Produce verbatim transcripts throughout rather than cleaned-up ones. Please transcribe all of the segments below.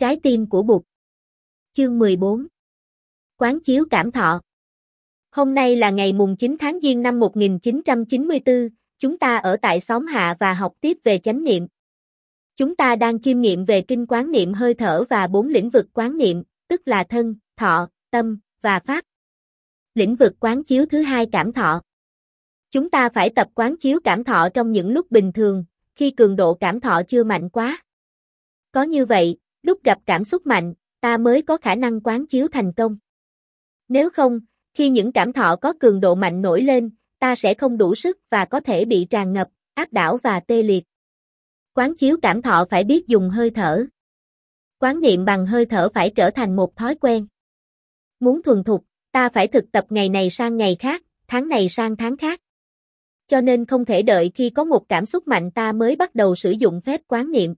Trái tim của Bụt. Chương mười bốn. Quán chiếu cảm thọ. Hôm nay là ngày mùng chín tháng Giêng năm một nghìn chín trăm chín mươi tư, chúng ta ở tại xóm Hạ và học tiếp về chánh niệm. Chúng ta đang chiêm nghiệm về kinh quán niệm hơi thở và bốn lĩnh vực quán niệm, tức là thân, thọ, tâm và pháp. Lĩnh vực quán chiếu thứ hai cảm thọ. Chúng ta phải tập quán chiếu cảm thọ trong những lúc bình thường, khi cường độ cảm thọ chưa mạnh quá. Có như vậy, lúc gặp cảm xúc mạnh, ta mới có khả năng quán chiếu thành công. Nếu không, khi những cảm thọ có cường độ mạnh nổi lên, ta sẽ không đủ sức và có thể bị tràn ngập, áp đảo và tê liệt. Quán chiếu cảm thọ phải biết dùng hơi thở. Quán niệm bằng hơi thở phải trở thành một thói quen. Muốn thuần thục, ta phải thực tập ngày này sang ngày khác, tháng này sang tháng khác. Cho nên không thể đợi khi có một cảm xúc mạnh ta mới bắt đầu sử dụng phép quán niệm.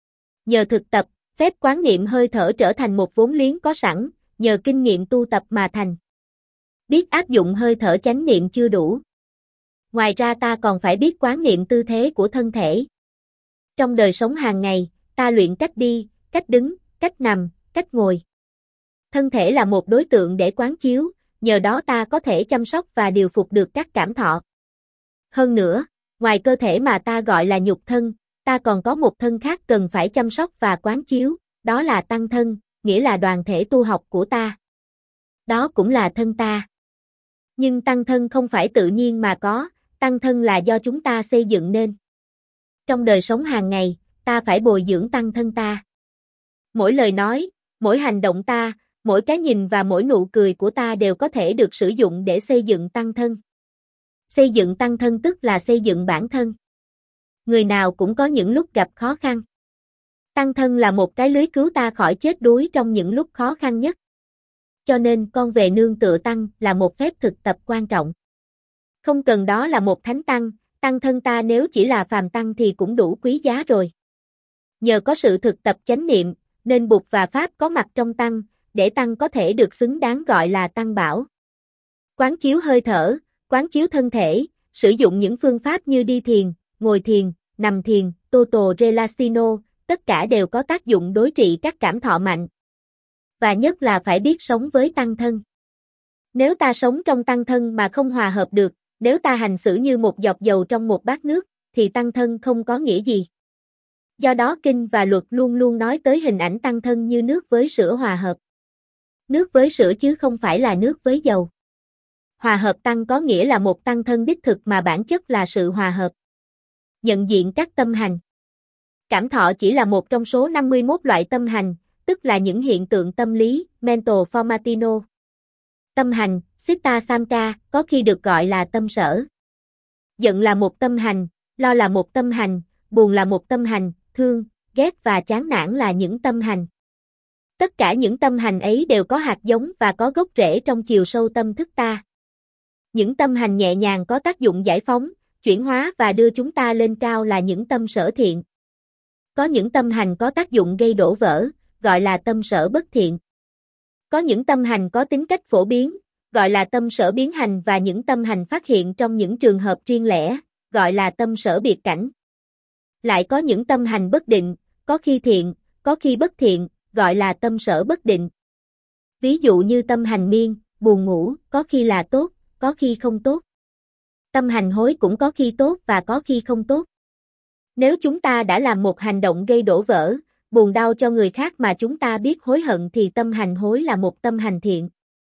Nhờ thực tập, phép quán niệm hơi thở trở thành một vốn liếng có sẵn, nhờ kinh nghiệm tu tập mà thành. Biết áp dụng hơi thở chánh niệm chưa đủ. Ngoài ra ta còn phải biết quán niệm tư thế của thân thể. Trong đời sống hàng ngày, ta luyện cách đi, cách đứng, cách nằm, cách ngồi. Thân thể là một đối tượng để quán chiếu, nhờ đó ta có thể chăm sóc và điều phục được các cảm thọ. Hơn nữa, ngoài cơ thể mà ta gọi là nhục thân, ta còn có một thân khác cần phải chăm sóc và quán chiếu, đó là tăng thân, nghĩa là đoàn thể tu học của ta. Đó cũng là thân ta. Nhưng tăng thân không phải tự nhiên mà có, tăng thân là do chúng ta xây dựng nên. Trong đời sống hàng ngày, ta phải bồi dưỡng tăng thân ta. Mỗi lời nói, mỗi hành động ta, mỗi cái nhìn và mỗi nụ cười của ta đều có thể được sử dụng để xây dựng tăng thân. Xây dựng tăng thân tức là xây dựng bản thân. Người nào cũng có những lúc gặp khó khăn. Tăng thân là một cái lưới cứu ta khỏi chết đuối trong những lúc khó khăn nhất. Cho nên con về nương tựa tăng là một phép thực tập quan trọng. Không cần đó là một thánh tăng, tăng thân ta nếu chỉ là phàm tăng thì cũng đủ quý giá rồi. Nhờ có sự thực tập chánh niệm, nên Bụt và Pháp có mặt trong tăng, để tăng có thể được xứng đáng gọi là tăng bảo. Quán chiếu hơi thở, quán chiếu thân thể, sử dụng những phương pháp như đi thiền, ngồi thiền, nằm thiền, Toto Relacino, tất cả đều có tác dụng đối trị các cảm thọ mạnh. Và nhất là phải biết sống với tăng thân. Nếu ta sống trong tăng thân mà không hòa hợp được, nếu ta hành xử như một giọt dầu trong một bát nước, thì tăng thân không có nghĩa gì. Do đó kinh và luật luôn luôn nói tới hình ảnh tăng thân như nước với sữa hòa hợp. Nước với sữa chứ không phải là nước với dầu. Hòa hợp tăng có nghĩa là một tăng thân đích thực mà bản chất là sự hòa hợp. Nhận diện các tâm hành. Cảm thọ chỉ là một trong số năm mươi mốt loại tâm hành, tức là những hiện tượng tâm lý, mental formatino. Tâm hành, Siddha Samka, có khi được gọi là tâm sở. Giận là một tâm hành, lo là một tâm hành, buồn là một tâm hành, thương, ghét và chán nản là những tâm hành. Tất cả những tâm hành ấy đều có hạt giống và có gốc rễ trong chiều sâu tâm thức ta. Những tâm hành nhẹ nhàng có tác dụng giải phóng, chuyển hóa và đưa chúng ta lên cao là những tâm sở thiện. Có những tâm hành có tác dụng gây đổ vỡ, gọi là tâm sở bất thiện. Có những tâm hành có tính cách phổ biến, gọi là tâm sở biến hành và những tâm hành phát hiện trong những trường hợp riêng lẻ, gọi là tâm sở biệt cảnh. Lại có những tâm hành bất định, có khi thiện, có khi bất thiện, gọi là tâm sở bất định. Ví dụ như tâm hành miên, buồn ngủ, có khi là tốt, có khi không tốt. Tâm hành hối cũng có khi tốt và có khi không tốt. Nếu chúng ta đã làm một hành động gây đổ vỡ, buồn đau cho người khác mà chúng ta biết hối hận thì tâm hành hối là một tâm hành thiện.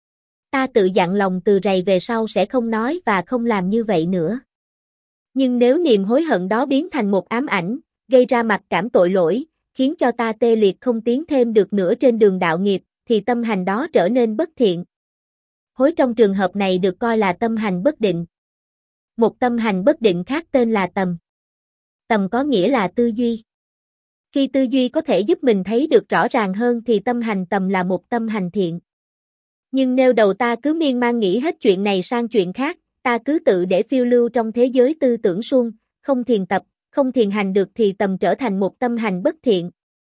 Ta tự dặn lòng từ rày về sau sẽ không nói và không làm như vậy nữa. Nhưng nếu niềm hối hận đó biến thành một ám ảnh, gây ra mặc cảm tội lỗi, khiến cho ta tê liệt không tiến thêm được nữa trên đường đạo nghiệp, thì tâm hành đó trở nên bất thiện. Hối trong trường hợp này được coi là tâm hành bất định. Một tâm hành bất định khác tên là tầm. Tầm có nghĩa là tư duy. Khi tư duy có thể giúp mình thấy được rõ ràng hơn thì tâm hành tầm là một tâm hành thiện. Nhưng nếu đầu ta cứ miên man nghĩ hết chuyện này sang chuyện khác, ta cứ tự để phiêu lưu trong thế giới tư tưởng suông, không thiền tập, không thiền hành được thì tầm trở thành một tâm hành bất thiện.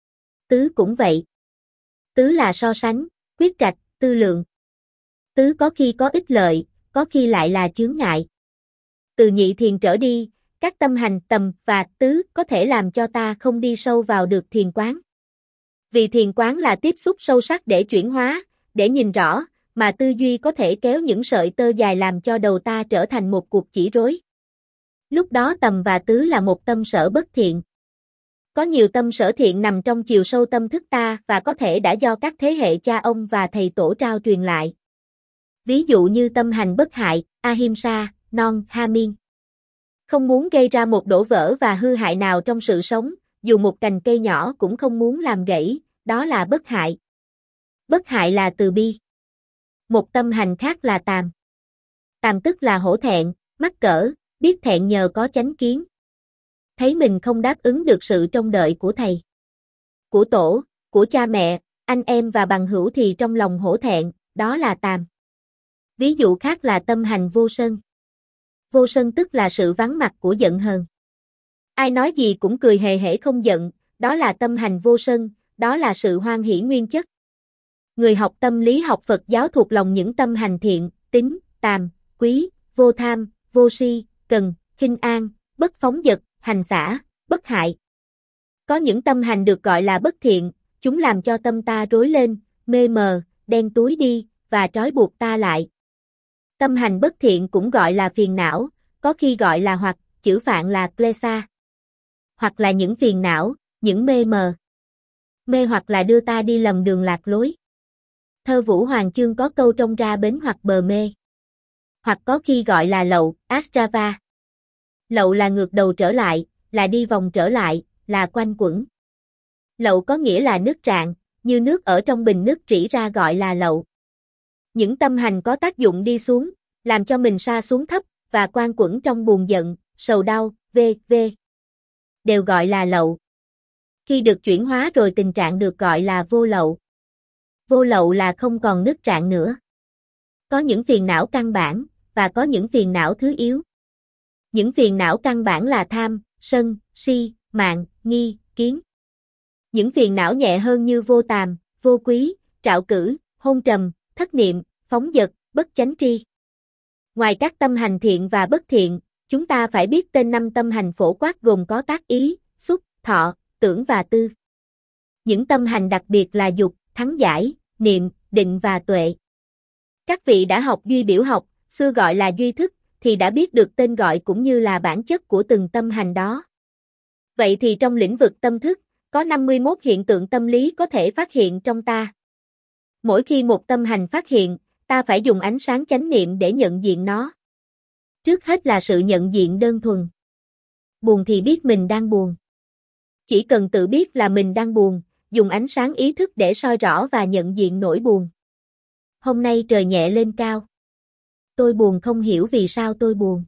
Tứ cũng vậy. Tứ là so sánh, quyết trạch, tư lượng. Tứ có khi có ích lợi, có khi lại là chướng ngại. Từ nhị thiền trở đi, các tâm hành tầm và tứ có thể làm cho ta không đi sâu vào được thiền quán. Vì thiền quán là tiếp xúc sâu sắc để chuyển hóa, để nhìn rõ, mà tư duy có thể kéo những sợi tơ dài làm cho đầu ta trở thành một cuộc chỉ rối. Lúc đó tầm và tứ là một tâm sở bất thiện. Có nhiều tâm sở thiện nằm trong chiều sâu tâm thức ta và có thể đã do các thế hệ cha ông và thầy tổ trao truyền lại. Ví dụ như tâm hành bất hại, Ahimsa, non, Hamin. Không muốn gây ra một đổ vỡ và hư hại nào trong sự sống, dù một cành cây nhỏ cũng không muốn làm gãy, đó là bất hại. Bất hại là từ bi. Một tâm hành khác là tàm. Tàm tức là hổ thẹn, mắc cỡ, biết thẹn nhờ có chánh kiến. Thấy mình không đáp ứng được sự trông đợi của thầy, của tổ, của cha mẹ, anh em và bằng hữu thì trong lòng hổ thẹn, đó là tàm. Ví dụ khác là tâm hành vô sân. Vô sân tức là sự vắng mặt của giận hờn. Ai nói gì cũng cười hề hễ không giận, đó là tâm hành vô sân, đó là sự hoan hỷ nguyên chất. Người học tâm lý học Phật giáo thuộc lòng những tâm hành thiện, tín, tàm, quý, vô tham, vô si, cần, khinh an, bất phóng dật, hành xả, bất hại. Có những tâm hành được gọi là bất thiện, chúng làm cho tâm ta rối lên, mê mờ, đen túi đi, và trói buộc ta lại. Tâm hành bất thiện cũng gọi là phiền não, có khi gọi là hoặc, chữ phạn là klesa. Hoặc là những phiền não, những mê mờ. Mê hoặc là đưa ta đi lầm đường lạc lối. Thơ Vũ Hoàng Chương có câu trông ra bến hoặc bờ mê. Hoặc có khi gọi là lậu, astrava. Lậu là ngược đầu trở lại, là đi vòng trở lại, là quanh quẩn. Lậu có nghĩa là nước rạn, như nước ở trong bình nước rỉ ra gọi là lậu. Những tâm hành có tác dụng đi xuống, làm cho mình sa xuống thấp, và quanh quẩn trong buồn giận, sầu đau, vân vân đều gọi là lậu. Khi được chuyển hóa rồi tình trạng được gọi là vô lậu. Vô lậu là không còn nứt rạn nữa. Có những phiền não căn bản, và có những phiền não thứ yếu. Những phiền não căn bản là tham, sân, si, mạn, nghi, kiến. Những phiền não nhẹ hơn như vô tàm, vô quý, trạo cử, hôn trầm, thất niệm, phóng dật, bất chánh tri. Ngoài các tâm hành thiện và bất thiện, chúng ta phải biết tên năm tâm hành phổ quát gồm có tác ý, xúc, thọ, tưởng và tư. Những tâm hành đặc biệt là dục, thắng giải, niệm, định và tuệ. Các vị đã học duy biểu học, xưa gọi là duy thức, thì đã biết được tên gọi cũng như là bản chất của từng tâm hành đó. Vậy thì trong lĩnh vực tâm thức, có năm mươi mốt hiện tượng tâm lý có thể phát hiện trong ta. Mỗi khi một tâm hành phát hiện, ta phải dùng ánh sáng chánh niệm để nhận diện nó. Trước hết là sự nhận diện đơn thuần. Buồn thì biết mình đang buồn. Chỉ cần tự biết là mình đang buồn, dùng ánh sáng ý thức để soi rõ và nhận diện nỗi buồn. Hôm nay trời nhẹ lên cao. Tôi buồn không hiểu vì sao tôi buồn.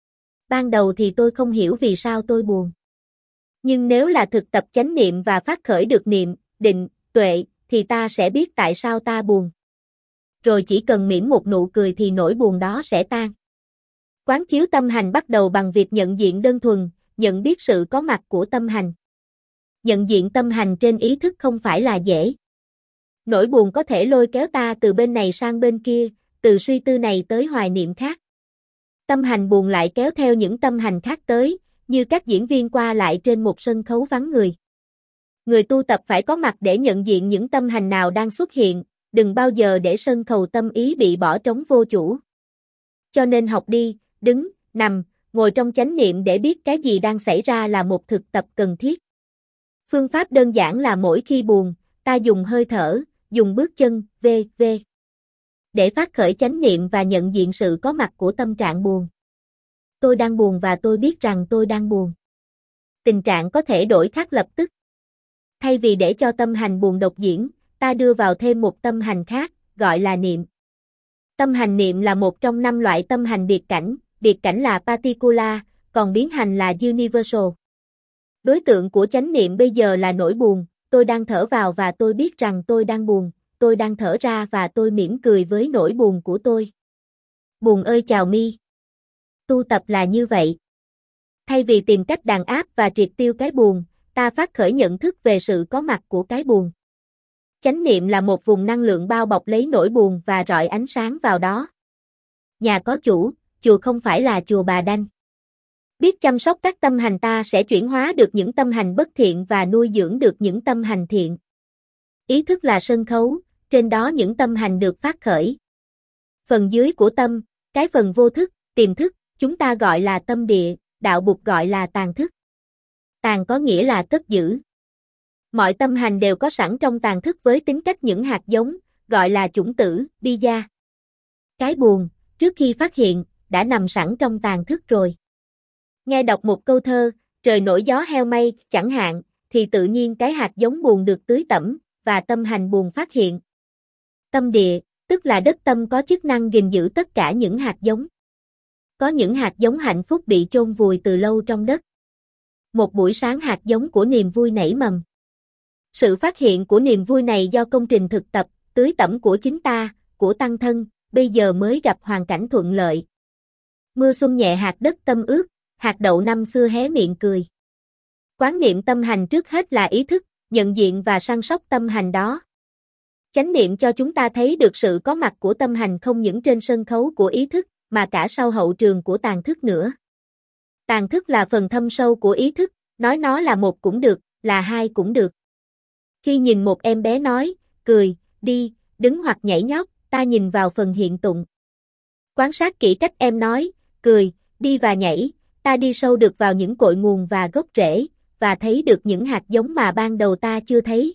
Ban đầu thì tôi không hiểu vì sao tôi buồn. Nhưng nếu là thực tập chánh niệm và phát khởi được niệm, định, tuệ, thì ta sẽ biết tại sao ta buồn. Rồi chỉ cần mỉm một nụ cười thì nỗi buồn đó sẽ tan. Quán chiếu tâm hành bắt đầu bằng việc nhận diện đơn thuần, nhận biết sự có mặt của tâm hành. Nhận diện tâm hành trên ý thức không phải là dễ. Nỗi buồn có thể lôi kéo ta từ bên này sang bên kia, từ suy tư này tới hoài niệm khác. Tâm hành buồn lại kéo theo những tâm hành khác tới, như các diễn viên qua lại trên một sân khấu vắng người. Người tu tập phải có mặt để nhận diện những tâm hành nào đang xuất hiện, đừng bao giờ để sân khấu tâm ý bị bỏ trống vô chủ. Cho nên học đi, đứng, nằm, ngồi trong chánh niệm để biết cái gì đang xảy ra là một thực tập cần thiết. Phương pháp đơn giản là mỗi khi buồn, ta dùng hơi thở, dùng bước chân, vân vân để phát khởi chánh niệm và nhận diện sự có mặt của tâm trạng buồn. Tôi đang buồn và tôi biết rằng tôi đang buồn. Tình trạng có thể đổi khác lập tức. Thay vì để cho tâm hành buồn độc diễn, ta đưa vào thêm một tâm hành khác, gọi là niệm. Tâm hành niệm là một trong năm loại tâm hành biệt cảnh, biệt cảnh là particular, còn biến hành là universal. Đối tượng của chánh niệm bây giờ là nỗi buồn, tôi đang thở vào và tôi biết rằng tôi đang buồn, tôi đang thở ra và tôi mỉm cười với nỗi buồn của tôi. Buồn ơi chào mi. Tu tập là như vậy. Thay vì tìm cách đàn áp và triệt tiêu cái buồn, ta phát khởi nhận thức về sự có mặt của cái buồn. Chánh niệm là một vùng năng lượng bao bọc lấy nỗi buồn và rọi ánh sáng vào đó. Nhà có chủ, chùa không phải là chùa bà Đanh. Biết chăm sóc các tâm hành ta sẽ chuyển hóa được những tâm hành bất thiện và nuôi dưỡng được những tâm hành thiện. Ý thức là sân khấu, trên đó những tâm hành được phát khởi. Phần dưới của tâm, cái phần vô thức, tiềm thức, chúng ta gọi là tâm địa, đạo bục gọi là tàng thức. Tàng có nghĩa là cất giữ. Mọi tâm hành đều có sẵn trong tàng thức với tính cách những hạt giống, gọi là chủng tử, bija. Cái buồn, trước khi phát hiện, đã nằm sẵn trong tàng thức rồi. Nghe đọc một câu thơ, trời nổi gió heo mây, chẳng hạn, thì tự nhiên cái hạt giống buồn được tưới tẩm, và tâm hành buồn phát hiện. Tâm địa, tức là đất tâm có chức năng gìn giữ tất cả những hạt giống. Có những hạt giống hạnh phúc bị chôn vùi từ lâu trong đất. Một buổi sáng hạt giống của niềm vui nảy mầm. Sự phát hiện của niềm vui này do công trình thực tập, tưới tẩm của chính ta, của tăng thân, bây giờ mới gặp hoàn cảnh thuận lợi. Mưa xuân nhẹ hạt đất tâm ướt, hạt đậu năm xưa hé miệng cười. Quán niệm tâm hành trước hết là ý thức, nhận diện và săn sóc tâm hành đó. Chánh niệm cho chúng ta thấy được sự có mặt của tâm hành không những trên sân khấu của ý thức, mà cả sau hậu trường của tàng thức nữa. Tàng thức là phần thâm sâu của ý thức, nói nó là một cũng được, là hai cũng được. Khi nhìn một em bé nói, cười, đi, đứng hoặc nhảy nhót, ta nhìn vào phần hiện tụng. Quan sát kỹ cách em nói, cười, đi và nhảy, ta đi sâu được vào những cội nguồn và gốc rễ, và thấy được những hạt giống mà ban đầu ta chưa thấy.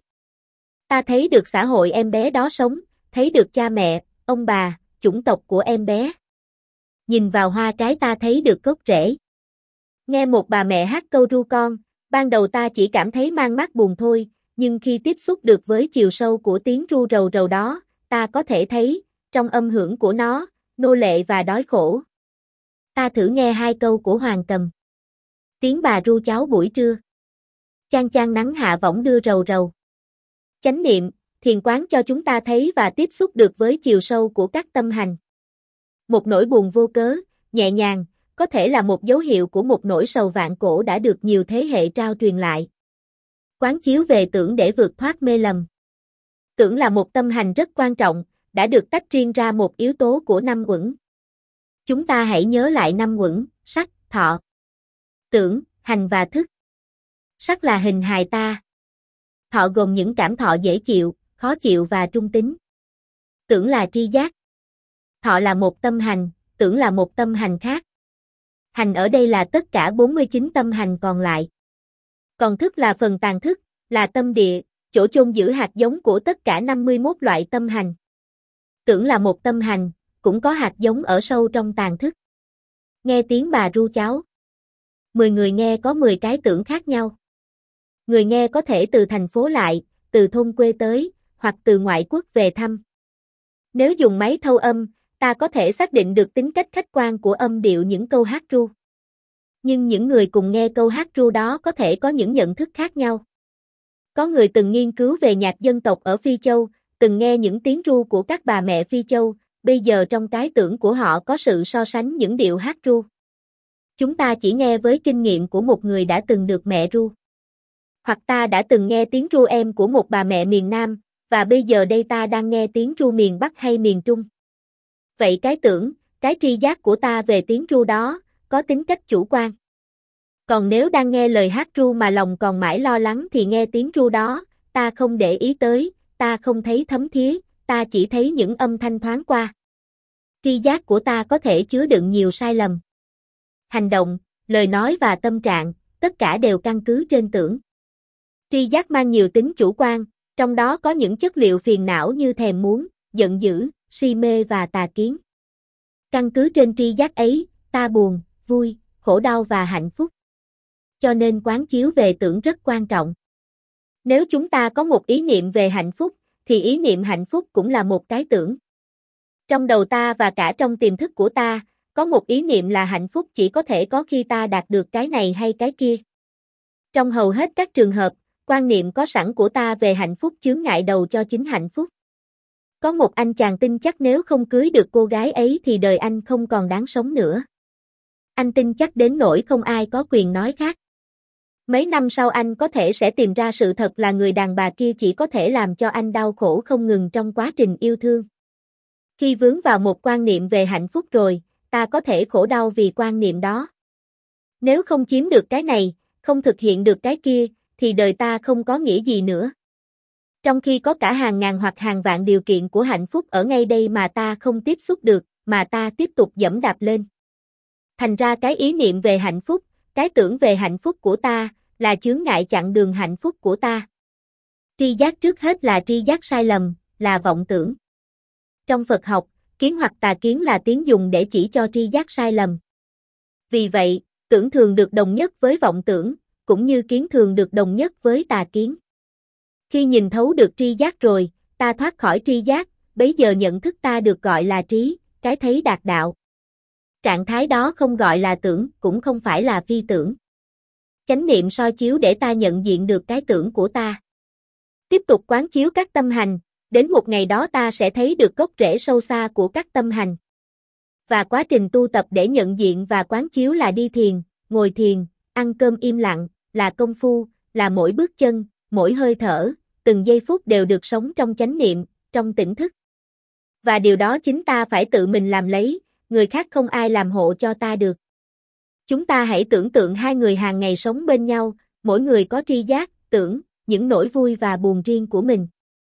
Ta thấy được xã hội em bé đó sống, thấy được cha mẹ, ông bà, chủng tộc của em bé. Nhìn vào hoa trái ta thấy được gốc rễ. Nghe một bà mẹ hát câu ru con, ban đầu ta chỉ cảm thấy mang mát buồn thôi, nhưng khi tiếp xúc được với chiều sâu của tiếng ru rầu rầu đó, ta có thể thấy, trong âm hưởng của nó, nô lệ và đói khổ. Ta thử nghe hai câu của Hoàng Cầm. Tiếng bà ru cháu buổi trưa. Chang chang nắng hạ võng đưa rầu rầu. Chánh niệm, thiền quán cho chúng ta thấy và tiếp xúc được với chiều sâu của các tâm hành. Một nỗi buồn vô cớ, nhẹ nhàng, có thể là một dấu hiệu của một nỗi sầu vạn cổ đã được nhiều thế hệ trao truyền lại. Quán chiếu về tưởng để vượt thoát mê lầm. Tưởng là một tâm hành rất quan trọng, đã được tách riêng ra một yếu tố của năm uẩn. Chúng ta hãy nhớ lại năm uẩn, sắc, thọ, tưởng, hành và thức. Sắc là hình hài ta. Thọ gồm những cảm thọ dễ chịu, khó chịu và trung tính. Tưởng là tri giác. Thọ là một tâm hành, tưởng là một tâm hành khác. Hành ở đây là tất cả bốn mươi chín tâm hành còn lại. Còn thức là phần tàng thức, là tâm địa, chỗ chôn giữ hạt giống của tất cả năm mươi mốt loại tâm hành. Tưởng là một tâm hành, cũng có hạt giống ở sâu trong tàng thức. Nghe tiếng bà ru cháu. mười người nghe có mười cái tưởng khác nhau. Người nghe có thể từ thành phố lại, từ thôn quê tới, hoặc từ ngoại quốc về thăm. Nếu dùng máy thâu âm, ta có thể xác định được tính cách khách quan của âm điệu những câu hát ru. Nhưng những người cùng nghe câu hát ru đó có thể có những nhận thức khác nhau. Có người từng nghiên cứu về nhạc dân tộc ở Phi Châu, từng nghe những tiếng ru của các bà mẹ Phi Châu, bây giờ trong cái tưởng của họ có sự so sánh những điệu hát ru. Chúng ta chỉ nghe với kinh nghiệm của một người đã từng được mẹ ru. Hoặc ta đã từng nghe tiếng ru em của một bà mẹ miền Nam, và bây giờ đây ta đang nghe tiếng ru miền Bắc hay miền Trung. Vậy cái tưởng, cái tri giác của ta về tiếng ru đó, có tính cách chủ quan. Còn nếu đang nghe lời hát ru mà lòng còn mãi lo lắng thì nghe tiếng ru đó, ta không để ý tới, ta không thấy thấm thía, ta chỉ thấy những âm thanh thoáng qua. Tri giác của ta có thể chứa đựng nhiều sai lầm. Hành động, lời nói và tâm trạng, tất cả đều căn cứ trên tưởng. Tri giác mang nhiều tính chủ quan, trong đó có những chất liệu phiền não như thèm muốn, giận dữ, si mê và tà kiến. Căn cứ trên tri giác ấy, ta buồn, vui, khổ đau và hạnh phúc. Cho nên quán chiếu về tưởng rất quan trọng. Nếu chúng ta có một ý niệm về hạnh phúc, thì ý niệm hạnh phúc cũng là một cái tưởng. Trong đầu ta và cả trong tiềm thức của ta, có một ý niệm là hạnh phúc chỉ có thể có khi ta đạt được cái này hay cái kia. Trong hầu hết các trường hợp, quan niệm có sẵn của ta về hạnh phúc chướng ngại đầu cho chính hạnh phúc. Có một anh chàng tin chắc nếu không cưới được cô gái ấy thì đời anh không còn đáng sống nữa. Anh tin chắc đến nỗi không ai có quyền nói khác. Mấy năm sau anh có thể sẽ tìm ra sự thật là người đàn bà kia chỉ có thể làm cho anh đau khổ không ngừng trong quá trình yêu thương. Khi vướng vào một quan niệm về hạnh phúc rồi, ta có thể khổ đau vì quan niệm đó. Nếu không chiếm được cái này, không thực hiện được cái kia, thì đời ta không có nghĩa gì nữa. Trong khi có cả hàng ngàn hoặc hàng vạn điều kiện của hạnh phúc ở ngay đây mà ta không tiếp xúc được, mà ta tiếp tục dẫm đạp lên. Thành ra cái ý niệm về hạnh phúc, cái tưởng về hạnh phúc của ta, là chướng ngại chặn đường hạnh phúc của ta. Tri giác trước hết là tri giác sai lầm, là vọng tưởng. Trong Phật học, kiến hoặc tà kiến là tiếng dùng để chỉ cho tri giác sai lầm. Vì vậy, tưởng thường được đồng nhất với vọng tưởng, cũng như kiến thường được đồng nhất với tà kiến. Khi nhìn thấu được tri giác rồi, ta thoát khỏi tri giác, bấy giờ nhận thức ta được gọi là trí, cái thấy đạt đạo. Trạng thái đó không gọi là tưởng, cũng không phải là phi tưởng. Chánh niệm soi chiếu để ta nhận diện được cái tưởng của ta. Tiếp tục quán chiếu các tâm hành, đến một ngày đó ta sẽ thấy được gốc rễ sâu xa của các tâm hành. Và quá trình tu tập để nhận diện và quán chiếu là đi thiền, ngồi thiền, ăn cơm im lặng, là công phu, là mỗi bước chân, mỗi hơi thở, từng giây phút đều được sống trong chánh niệm, trong tỉnh thức. Và điều đó chính ta phải tự mình làm lấy, người khác không ai làm hộ cho ta được. Chúng ta hãy tưởng tượng hai người hàng ngày sống bên nhau, mỗi người có tri giác, tưởng, những nỗi vui và buồn riêng của mình.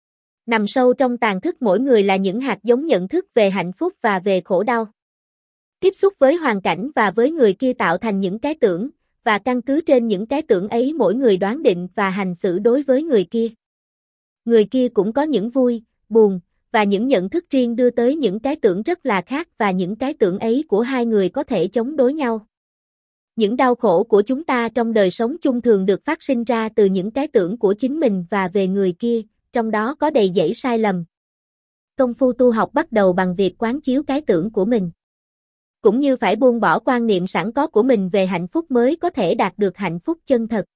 Nằm sâu trong tàn thức mỗi người là những hạt giống nhận thức về hạnh phúc và về khổ đau. Tiếp xúc với hoàn cảnh và với người kia tạo thành những cái tưởng, và căn cứ trên những cái tưởng ấy mỗi người đoán định và hành xử đối với người kia. Người kia cũng có những vui, buồn, và những nhận thức riêng đưa tới những cái tưởng rất là khác và những cái tưởng ấy của hai người có thể chống đối nhau. Những đau khổ của chúng ta trong đời sống chung thường được phát sinh ra từ những cái tưởng của chính mình và về người kia, trong đó có đầy dẫy sai lầm. Công phu tu học bắt đầu bằng việc quán chiếu cái tưởng của mình. Cũng như phải buông bỏ quan niệm sẵn có của mình về hạnh phúc mới có thể đạt được hạnh phúc chân thật.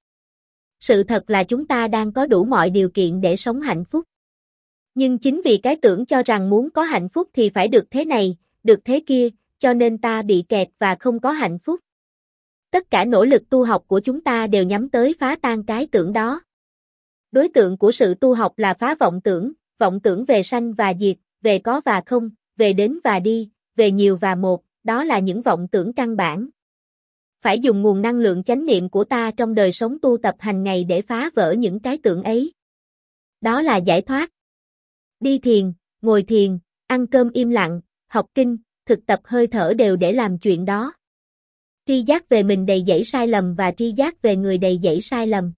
Sự thật là chúng ta đang có đủ mọi điều kiện để sống hạnh phúc. Nhưng chính vì cái tưởng cho rằng muốn có hạnh phúc thì phải được thế này, được thế kia, cho nên ta bị kẹt và không có hạnh phúc. Tất cả nỗ lực tu học của chúng ta đều nhắm tới phá tan cái tưởng đó. Đối tượng của sự tu học là phá vọng tưởng, vọng tưởng về sanh và diệt, về có và không, về đến và đi, về nhiều và một, đó là những vọng tưởng căn bản. Phải dùng nguồn năng lượng chánh niệm của ta trong đời sống tu tập hàng ngày để phá vỡ những cái tưởng ấy. Đó là giải thoát. Đi thiền, ngồi thiền, ăn cơm im lặng, học kinh, thực tập hơi thở đều để làm chuyện đó. Tri giác về mình đầy dẫy sai lầm và tri giác về người đầy dẫy sai lầm.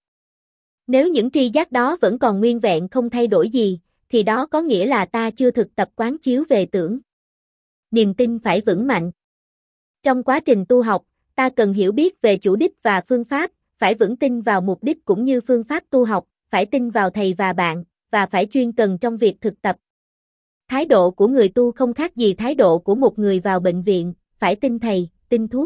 Nếu những tri giác đó vẫn còn nguyên vẹn không thay đổi gì, thì đó có nghĩa là ta chưa thực tập quán chiếu về tưởng. Niềm tin phải vững mạnh. Trong quá trình tu học, ta cần hiểu biết về chủ đích và phương pháp, phải vững tin vào mục đích cũng như phương pháp tu học, phải tin vào thầy và bạn, và phải chuyên cần trong việc thực tập. Thái độ của người tu không khác gì thái độ của một người vào bệnh viện, phải tin thầy, tin thuốc.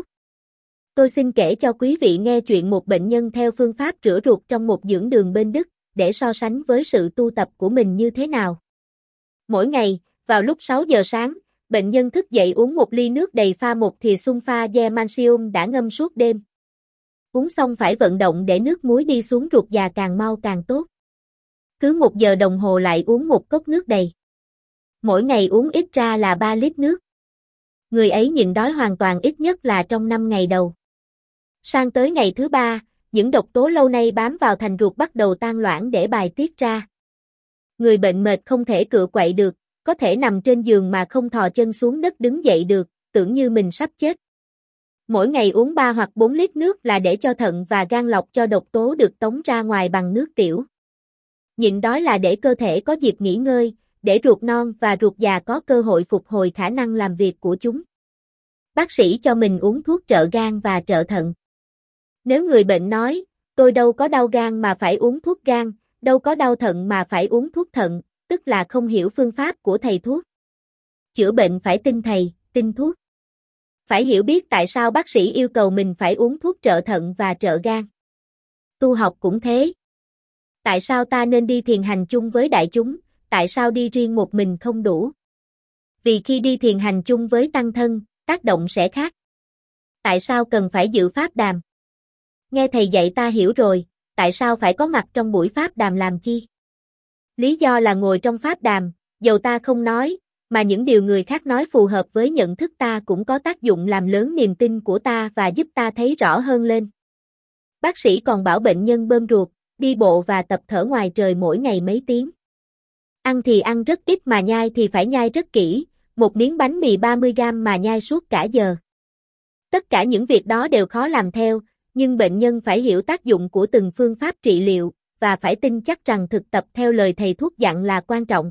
Tôi xin kể cho quý vị nghe chuyện một bệnh nhân theo phương pháp rửa ruột trong một dưỡng đường bên Đức, để so sánh với sự tu tập của mình như thế nào. Mỗi ngày, vào lúc sáu giờ sáng, bệnh nhân thức dậy uống một ly nước đầy pha một thìa sulfa magnesium đã ngâm suốt đêm. Uống xong phải vận động để nước muối đi xuống ruột già càng mau càng tốt. Cứ một giờ đồng hồ lại uống một cốc nước đầy. Mỗi ngày uống ít ra là ba lít nước. Người ấy nhịn đói hoàn toàn ít nhất là trong năm ngày đầu. Sang tới ngày thứ ba, những độc tố lâu nay bám vào thành ruột bắt đầu tan loãng để bài tiết ra. Người bệnh mệt không thể cựa quậy được, có thể nằm trên giường mà không thò chân xuống đất đứng dậy được, tưởng như mình sắp chết. Mỗi ngày uống ba hoặc bốn lít nước là để cho thận và gan lọc cho độc tố được tống ra ngoài bằng nước tiểu. Nhịn đói là để cơ thể có dịp nghỉ ngơi, để ruột non và ruột già có cơ hội phục hồi khả năng làm việc của chúng. Bác sĩ cho mình uống thuốc trợ gan và trợ thận. Nếu người bệnh nói, tôi đâu có đau gan mà phải uống thuốc gan, đâu có đau thận mà phải uống thuốc thận, tức là không hiểu phương pháp của thầy thuốc. Chữa bệnh phải tin thầy, tin thuốc. Phải hiểu biết tại sao bác sĩ yêu cầu mình phải uống thuốc trợ thận và trợ gan. Tu học cũng thế. Tại sao ta nên đi thiền hành chung với đại chúng, tại sao đi riêng một mình không đủ? Vì khi đi thiền hành chung với tăng thân, tác động sẽ khác. Tại sao cần phải dự pháp đàm? Nghe thầy dạy ta hiểu rồi, tại sao phải có mặt trong buổi pháp đàm làm chi? Lý do là ngồi trong pháp đàm, dầu ta không nói, mà những điều người khác nói phù hợp với nhận thức ta cũng có tác dụng làm lớn niềm tin của ta và giúp ta thấy rõ hơn lên. Bác sĩ còn bảo bệnh nhân bơm ruột, đi bộ và tập thở ngoài trời mỗi ngày mấy tiếng. Ăn thì ăn rất ít mà nhai thì phải nhai rất kỹ, một miếng bánh mì ba mươi gam mà nhai suốt cả giờ. Tất cả những việc đó đều khó làm theo, nhưng bệnh nhân phải hiểu tác dụng của từng phương pháp trị liệu, và phải tin chắc rằng thực tập theo lời thầy thuốc dặn là quan trọng.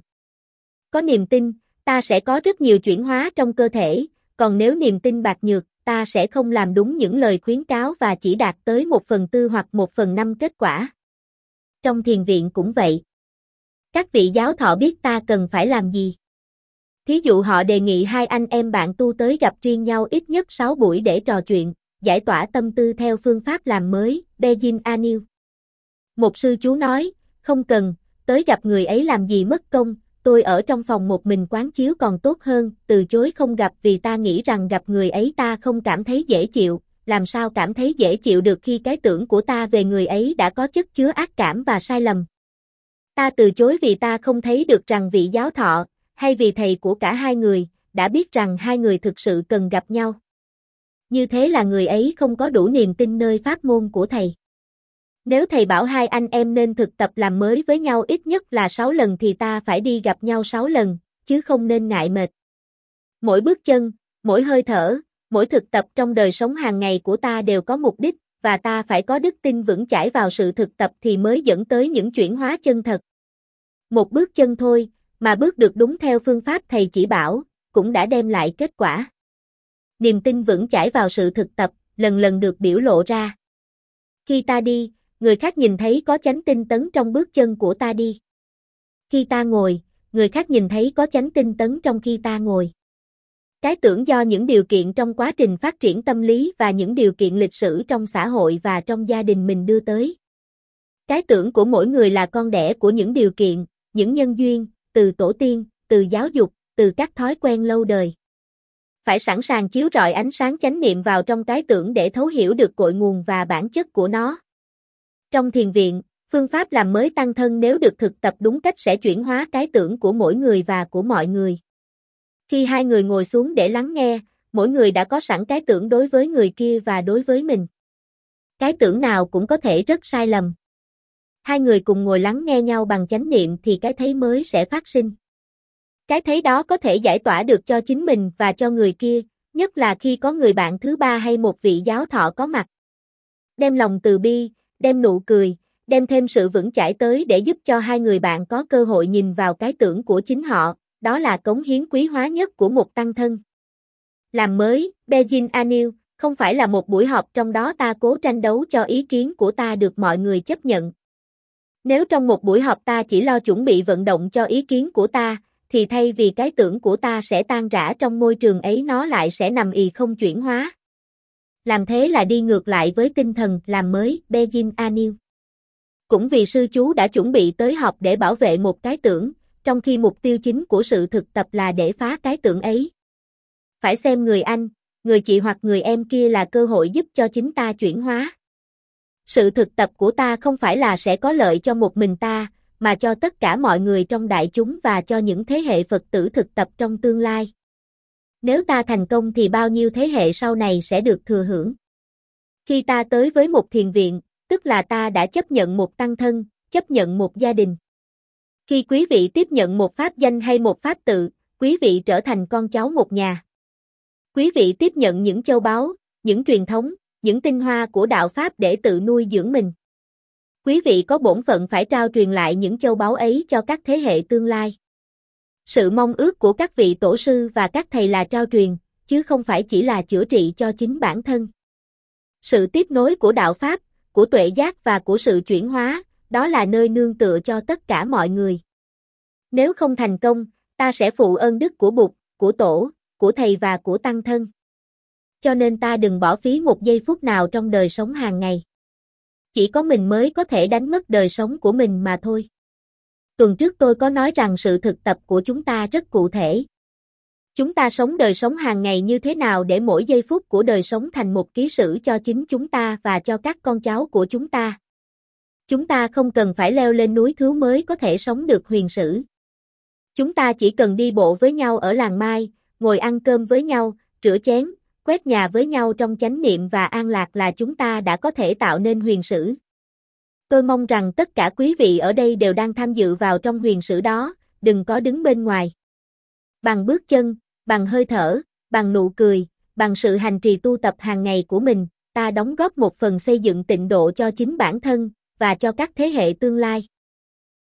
Có niềm tin, ta sẽ có rất nhiều chuyển hóa trong cơ thể, còn nếu niềm tin bạc nhược, ta sẽ không làm đúng những lời khuyến cáo và chỉ đạt tới một phần tư hoặc một phần năm kết quả. Trong thiền viện cũng vậy. Các vị giáo thọ biết ta cần phải làm gì. Thí dụ họ đề nghị hai anh em bạn tu tới gặp riêng nhau ít nhất sáu buổi để trò chuyện, giải tỏa tâm tư theo phương pháp làm mới, Bejin Anil. Một sư chú nói, không cần, tới gặp người ấy làm gì mất công, tôi ở trong phòng một mình quán chiếu còn tốt hơn, từ chối không gặp vì ta nghĩ rằng gặp người ấy ta không cảm thấy dễ chịu, làm sao cảm thấy dễ chịu được khi cái tưởng của ta về người ấy đã có chất chứa ác cảm và sai lầm. Ta từ chối vì ta không thấy được rằng vị giáo thọ, hay vì thầy của cả hai người, đã biết rằng hai người thực sự cần gặp nhau. Như thế là người ấy không có đủ niềm tin nơi pháp môn của thầy. Nếu thầy bảo hai anh em nên thực tập làm mới với nhau ít nhất là sáu lần thì ta phải đi gặp nhau sáu lần, chứ không nên ngại mệt. Mỗi bước chân, mỗi hơi thở, mỗi thực tập trong đời sống hàng ngày của ta đều có mục đích, và ta phải có đức tin vững chãi vào sự thực tập thì mới dẫn tới những chuyển hóa chân thật. Một bước chân thôi, mà bước được đúng theo phương pháp thầy chỉ bảo, cũng đã đem lại kết quả. Niềm tin vững chãi vào sự thực tập, lần lần được biểu lộ ra. Khi ta đi, người khác nhìn thấy có chánh tinh tấn trong bước chân của ta đi. Khi ta ngồi, người khác nhìn thấy có chánh tinh tấn trong khi ta ngồi. Cái tưởng do những điều kiện trong quá trình phát triển tâm lý và những điều kiện lịch sử trong xã hội và trong gia đình mình đưa tới. Cái tưởng của mỗi người là con đẻ của những điều kiện, những nhân duyên, từ tổ tiên, từ giáo dục, từ các thói quen lâu đời. Phải sẵn sàng chiếu rọi ánh sáng chánh niệm vào trong cái tưởng để thấu hiểu được cội nguồn và bản chất của nó. Trong thiền viện, phương pháp làm mới tăng thân nếu được thực tập đúng cách sẽ chuyển hóa cái tưởng của mỗi người và của mọi người. Khi hai người ngồi xuống để lắng nghe, mỗi người đã có sẵn cái tưởng đối với người kia và đối với mình. Cái tưởng nào cũng có thể rất sai lầm. Hai người cùng ngồi lắng nghe nhau bằng chánh niệm thì cái thấy mới sẽ phát sinh. Cái thấy đó có thể giải tỏa được cho chính mình và cho người kia, nhất là khi có người bạn thứ ba hay một vị giáo thọ có mặt. Đem lòng từ bi, đem nụ cười, đem thêm sự vững chãi tới để giúp cho hai người bạn có cơ hội nhìn vào cái tưởng của chính họ, đó là cống hiến quý hóa nhất của một tăng thân. Làm mới, Bejin Anil, không phải là một buổi họp trong đó ta cố tranh đấu cho ý kiến của ta được mọi người chấp nhận. Nếu trong một buổi họp ta chỉ lo chuẩn bị vận động cho ý kiến của ta, thì thay vì cái tưởng của ta sẽ tan rã trong môi trường ấy nó lại sẽ nằm ì không chuyển hóa. Làm thế là đi ngược lại với tinh thần làm mới, Bejin Anil. Cũng vì sư chú đã chuẩn bị tới họp để bảo vệ một cái tưởng, trong khi mục tiêu chính của sự thực tập là để phá cái tưởng ấy. Phải xem người anh, người chị hoặc người em kia là cơ hội giúp cho chính ta chuyển hóa. Sự thực tập của ta không phải là sẽ có lợi cho một mình ta, mà cho tất cả mọi người trong đại chúng và cho những thế hệ Phật tử thực tập trong tương lai. Nếu ta thành công thì bao nhiêu thế hệ sau này sẽ được thừa hưởng. Khi ta tới với một thiền viện, tức là ta đã chấp nhận một tăng thân, chấp nhận một gia đình. Khi quý vị tiếp nhận một pháp danh hay một pháp tự, quý vị trở thành con cháu một nhà. Quý vị tiếp nhận những châu báu, những truyền thống, những tinh hoa của đạo Pháp để tự nuôi dưỡng mình. Quý vị có bổn phận phải trao truyền lại những châu báu ấy cho các thế hệ tương lai. Sự mong ước của các vị tổ sư và các thầy là trao truyền, chứ không phải chỉ là chữa trị cho chính bản thân. Sự tiếp nối của đạo Pháp, của tuệ giác và của sự chuyển hóa, đó là nơi nương tựa cho tất cả mọi người. Nếu không thành công, ta sẽ phụ ơn đức của Bụt, của Tổ, của Thầy và của Tăng Thân. Cho nên ta đừng bỏ phí một giây phút nào trong đời sống hàng ngày. Chỉ có mình mới có thể đánh mất đời sống của mình mà thôi. Tuần trước tôi có nói rằng sự thực tập của chúng ta rất cụ thể. Chúng ta sống đời sống hàng ngày như thế nào để mỗi giây phút của đời sống thành một ký sử cho chính chúng ta và cho các con cháu của chúng ta. Chúng ta không cần phải leo lên núi Thứu mới có thể sống được huyền sử. Chúng ta chỉ cần đi bộ với nhau ở làng Mai, ngồi ăn cơm với nhau, rửa chén, quét nhà với nhau trong chánh niệm và an lạc là chúng ta đã có thể tạo nên huyền sử. Tôi mong rằng tất cả quý vị ở đây đều đang tham dự vào trong huyền sử đó, đừng có đứng bên ngoài. Bằng bước chân, bằng hơi thở, bằng nụ cười, bằng sự hành trì tu tập hàng ngày của mình, ta đóng góp một phần xây dựng tịnh độ cho chính bản thân, và cho các thế hệ tương lai.